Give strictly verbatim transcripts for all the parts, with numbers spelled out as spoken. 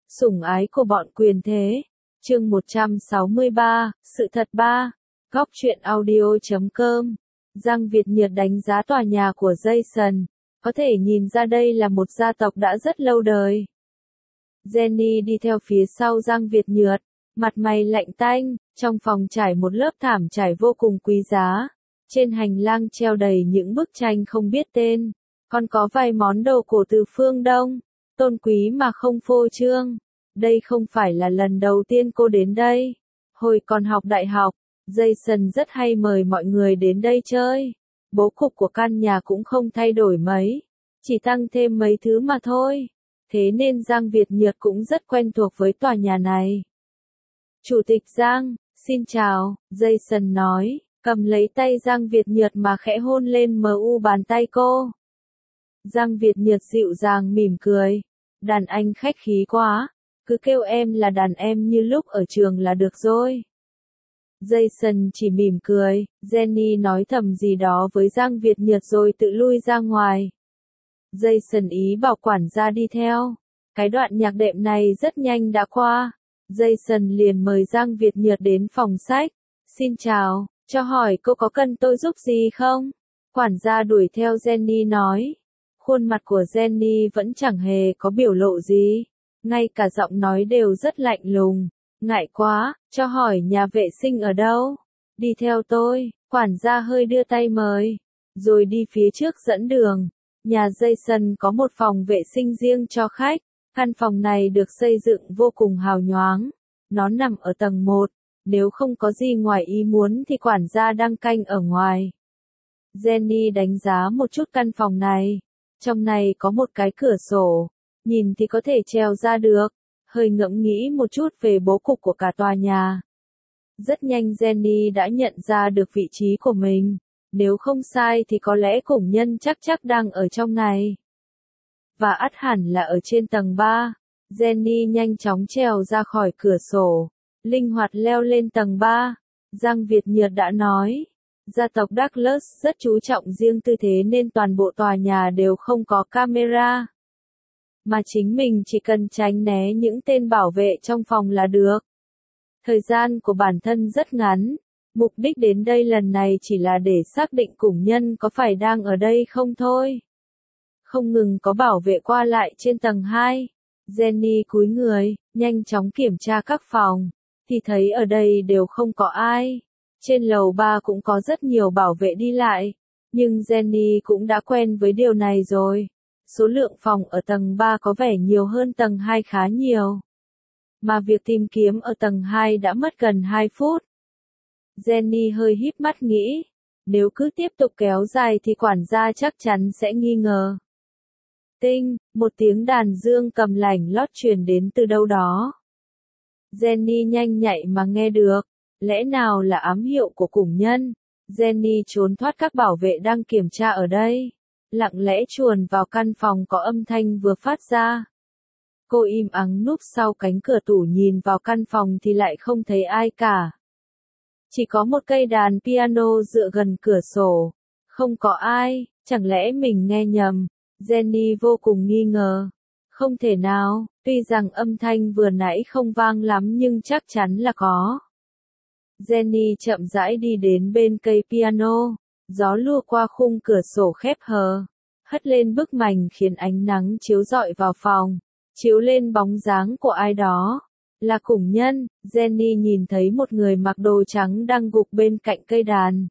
Sủng ái của bọn quyền thế. Chương một trăm sáu mươi ba, sự thật ba. Góc truyện audio chấm com. Giang Việt Nhiệt đánh giá tòa nhà của Jason. Có thể nhìn ra đây là một gia tộc đã rất lâu đời. Jenny đi theo phía sau Giang Việt Nhiệt, mặt mày lạnh tanh, trong phòng trải một lớp thảm trải vô cùng quý giá. Trên hành lang treo đầy những bức tranh không biết tên, còn có vài món đồ cổ từ phương Đông, tôn quý mà không phô trương. Đây không phải là lần đầu tiên cô đến đây. Hồi còn học đại học, Jason rất hay mời mọi người đến đây chơi. Bố cục của căn nhà cũng không thay đổi mấy, chỉ tăng thêm mấy thứ mà thôi. Thế nên Giang Việt Nhiệt cũng rất quen thuộc với tòa nhà này. Chủ tịch Giang, xin chào, Jason nói, cầm lấy tay Giang Việt Nhiệt mà khẽ hôn lên mờ u bàn tay cô. Giang Việt Nhiệt dịu dàng mỉm cười, đàn anh khách khí quá, cứ kêu em là đàn em như lúc ở trường là được rồi. Jason chỉ mỉm cười, Jenny nói thầm gì đó với Giang Việt Nhiệt rồi tự lui ra ngoài. Jason ý bảo quản gia đi theo. Cái đoạn nhạc đệm này rất nhanh đã qua. Jason liền mời Giang Việt Nhiệt đến phòng sách. Xin chào, cho hỏi cô có cần tôi giúp gì không? Quản gia đuổi theo Jenny nói. Khuôn mặt của Jenny vẫn chẳng hề có biểu lộ gì. Ngay cả giọng nói đều rất lạnh lùng. Ngại quá, cho hỏi nhà vệ sinh ở đâu? Đi theo tôi, quản gia hơi đưa tay mời. Rồi đi phía trước dẫn đường. Nhà Jason có một phòng vệ sinh riêng cho khách. Căn phòng này được xây dựng vô cùng hào nhoáng. Nó nằm ở tầng một. Nếu không có gì ngoài ý muốn thì quản gia đang canh ở ngoài. Jenny đánh giá một chút căn phòng này. Trong này có một cái cửa sổ. Nhìn thì có thể trèo ra được. Hơi ngẫm nghĩ một chút về bố cục của cả tòa nhà. Rất nhanh Jenny đã nhận ra được vị trí của mình. Nếu không sai thì có lẽ Củng Nhân chắc chắc đang ở trong này. Và ắt hẳn là ở trên tầng ba. Jenny nhanh chóng trèo ra khỏi cửa sổ. Linh hoạt leo lên tầng ba. Giang Việt Nhiệt đã nói. Gia tộc Douglas rất chú trọng riêng tư thế nên toàn bộ tòa nhà đều không có camera. Mà chính mình chỉ cần tránh né những tên bảo vệ trong phòng là được. Thời gian của bản thân rất ngắn. Mục đích đến đây lần này chỉ là để xác định Củng Nhân có phải đang ở đây không thôi. Không ngừng có bảo vệ qua lại trên tầng hai. Jenny cúi người, nhanh chóng kiểm tra các phòng. Thì thấy ở đây đều không có ai. Trên lầu ba cũng có rất nhiều bảo vệ đi lại. Nhưng Jenny cũng đã quen với điều này rồi. Số lượng phòng ở tầng ba có vẻ nhiều hơn tầng hai khá nhiều. Mà việc tìm kiếm ở tầng hai đã mất gần hai phút. Jenny hơi híp mắt nghĩ. Nếu cứ tiếp tục kéo dài thì quản gia chắc chắn sẽ nghi ngờ. Tinh, một tiếng đàn dương cầm lảnh lót truyền đến từ đâu đó. Jenny nhanh nhạy mà nghe được. Lẽ nào là ám hiệu của Củng Nhân? Jenny trốn thoát các bảo vệ đang kiểm tra ở đây. Lặng lẽ chuồn vào căn phòng có âm thanh vừa phát ra. Cô im ắng núp sau cánh cửa tủ nhìn vào căn phòng thì lại không thấy ai cả. Chỉ có một cây đàn piano dựa gần cửa sổ. Không có ai, chẳng lẽ mình nghe nhầm? Jenny vô cùng nghi ngờ. Không thể nào, tuy rằng âm thanh vừa nãy không vang lắm nhưng chắc chắn là có. Jenny chậm rãi đi đến bên cây piano. Gió lùa qua khung cửa sổ khép hờ. Hất lên bức mành khiến ánh nắng chiếu rọi vào phòng. Chiếu lên bóng dáng của ai đó. Là Củng Nhân. Jenny nhìn thấy một người mặc đồ trắng đang gục bên cạnh cây đàn.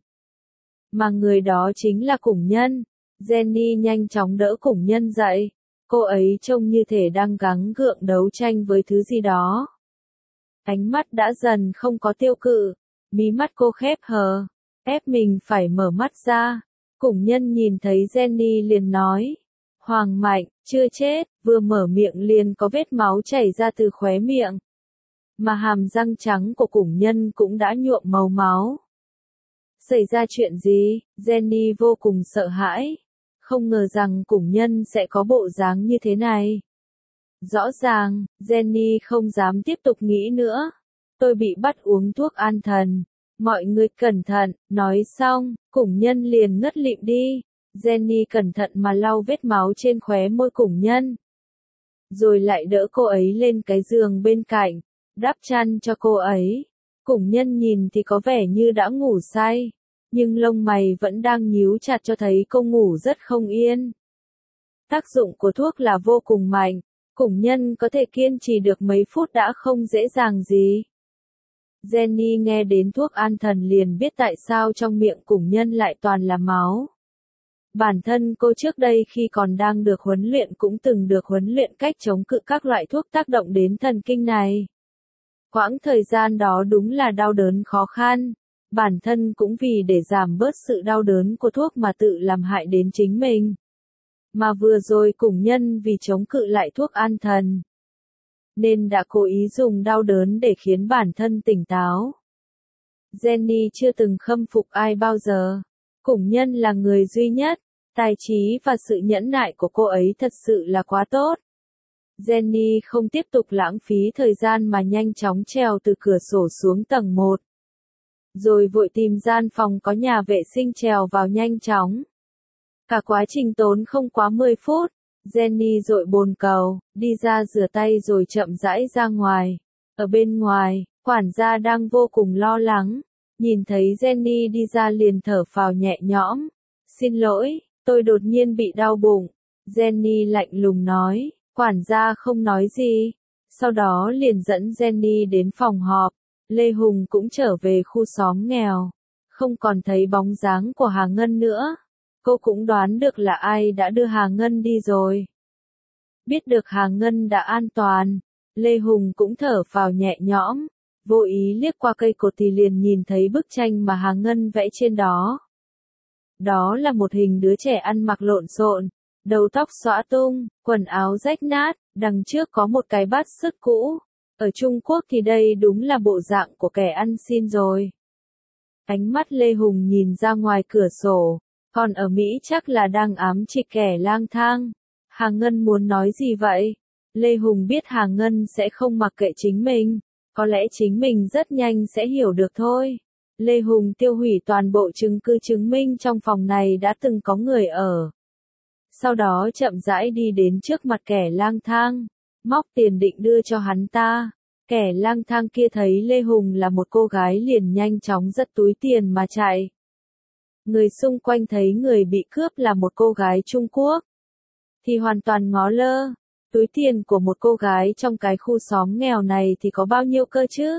Mà người đó chính là Củng Nhân. Jenny nhanh chóng đỡ Củng Nhân dậy. Cô ấy trông như thể đang gắng gượng đấu tranh với thứ gì đó. Ánh mắt đã dần không có tiêu cự. Mí mắt cô khép hờ. Ép mình phải mở mắt ra. Củng Nhân nhìn thấy Jenny liền nói. Hoàng Mạnh, chưa chết, vừa mở miệng liền có vết máu chảy ra từ khóe miệng. Mà hàm răng trắng của Củng Nhân cũng đã nhuộm màu máu. Xảy ra chuyện gì? Jenny vô cùng sợ hãi. Không ngờ rằng Củng Nhân sẽ có bộ dáng như thế này. Rõ ràng, Jenny không dám tiếp tục nghĩ nữa. Tôi bị bắt uống thuốc an thần. Mọi người cẩn thận, nói xong, Củng Nhân liền ngất lịm đi. Jenny cẩn thận mà lau vết máu trên khóe môi Củng Nhân. rồi lại đỡ cô ấy lên cái giường bên cạnh, đắp chăn cho cô ấy. Củng Nhân nhìn thì có vẻ như đã ngủ say, nhưng lông mày vẫn đang nhíu chặt cho thấy cô ngủ rất không yên. Tác dụng của thuốc là vô cùng mạnh, Củng Nhân có thể kiên trì được mấy phút đã không dễ dàng gì. Jenny nghe đến thuốc an thần liền biết tại sao trong miệng Củng Nhân lại toàn là máu. Bản thân cô trước đây khi còn đang được huấn luyện cũng từng được huấn luyện cách chống cự các loại thuốc tác động đến thần kinh này. Quãng thời gian đó đúng là đau đớn khó khăn, bản thân cũng vì để giảm bớt sự đau đớn của thuốc mà tự làm hại đến chính mình. Mà vừa rồi Củng Nhân vì chống cự lại thuốc an thần, nên đã cố ý dùng đau đớn để khiến bản thân tỉnh táo. Jenny chưa từng khâm phục ai bao giờ. Củng Nhân là người duy nhất, tài trí và sự nhẫn nại của cô ấy thật sự là quá tốt. Jenny không tiếp tục lãng phí thời gian mà nhanh chóng trèo từ cửa sổ xuống tầng một. Rồi vội tìm gian phòng có nhà vệ sinh trèo vào nhanh chóng. Cả quá trình tốn không quá mười phút, Jenny dội bồn cầu, đi ra rửa tay rồi chậm rãi ra ngoài. Ở bên ngoài, quản gia đang vô cùng lo lắng. Nhìn thấy Jenny đi ra liền thở phào nhẹ nhõm. Xin lỗi, tôi đột nhiên bị đau bụng. Jenny lạnh lùng nói, quản gia không nói gì. Sau đó liền dẫn Jenny đến phòng họp. Lê Hùng cũng trở về khu xóm nghèo. Không còn thấy bóng dáng của Hà Ngân nữa. Cô cũng đoán được là ai đã đưa Hà Ngân đi rồi. Biết được Hà Ngân đã an toàn, Lê Hùng cũng thở phào nhẹ nhõm. Vô ý liếc qua cây cột thì liền nhìn thấy bức tranh mà Hà Ngân vẽ trên đó. Đó là một hình đứa trẻ ăn mặc lộn xộn, đầu tóc xõa tung, quần áo rách nát, đằng trước có một cái bát sứt cũ. Ở Trung Quốc thì đây đúng là bộ dạng của kẻ ăn xin rồi. Ánh mắt Lê Hùng nhìn ra ngoài cửa sổ, còn ở Mỹ chắc là đang ám chỉ kẻ lang thang. Hà Ngân muốn nói gì vậy? Lê Hùng biết Hà Ngân sẽ không mặc kệ chính mình. Có lẽ chính mình rất nhanh sẽ hiểu được thôi. Lê Hùng tiêu hủy toàn bộ chứng cứ chứng minh trong phòng này đã từng có người ở. Sau đó chậm rãi đi đến trước mặt kẻ lang thang, móc tiền định đưa cho hắn ta. Kẻ lang thang kia thấy Lê Hùng là một cô gái liền nhanh chóng giật túi tiền mà chạy. Người xung quanh thấy người bị cướp là một cô gái Trung Quốc, thì hoàn toàn ngó lơ. Túi tiền của một cô gái trong cái khu xóm nghèo này thì có bao nhiêu cơ chứ?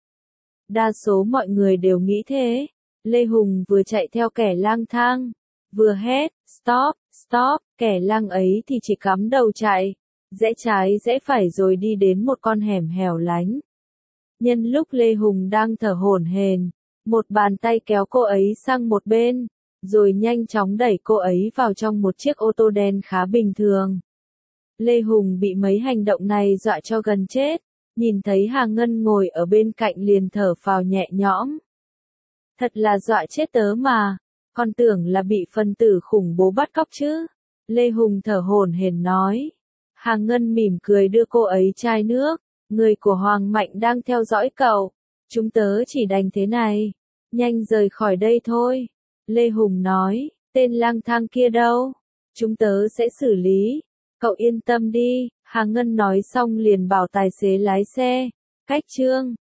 Đa số mọi người đều nghĩ thế. Lê Hùng vừa chạy theo kẻ lang thang, vừa hét, stop, stop, kẻ lang ấy thì chỉ cắm đầu chạy, rẽ trái rẽ phải rồi đi đến một con hẻm hẻo lánh. Nhân lúc Lê Hùng đang thở hổn hển, một bàn tay kéo cô ấy sang một bên, rồi nhanh chóng đẩy cô ấy vào trong một chiếc ô tô đen khá bình thường. Lê Hùng bị mấy hành động này dọa cho gần chết, nhìn thấy Hà Ngân ngồi ở bên cạnh liền thở phào nhẹ nhõm. Thật là dọa chết tớ mà, con tưởng là bị phân tử khủng bố bắt cóc chứ. Lê Hùng thở hổn hển nói. Hà Ngân mỉm cười đưa cô ấy chai nước, người của Hoàng Mạnh đang theo dõi cậu. Chúng tớ chỉ đành thế này, nhanh rời khỏi đây thôi. Lê Hùng nói, tên lang thang kia đâu? Chúng tớ sẽ xử lý. Cậu yên tâm đi, Hà Ngân nói xong liền bảo tài xế lái xe. Cách chương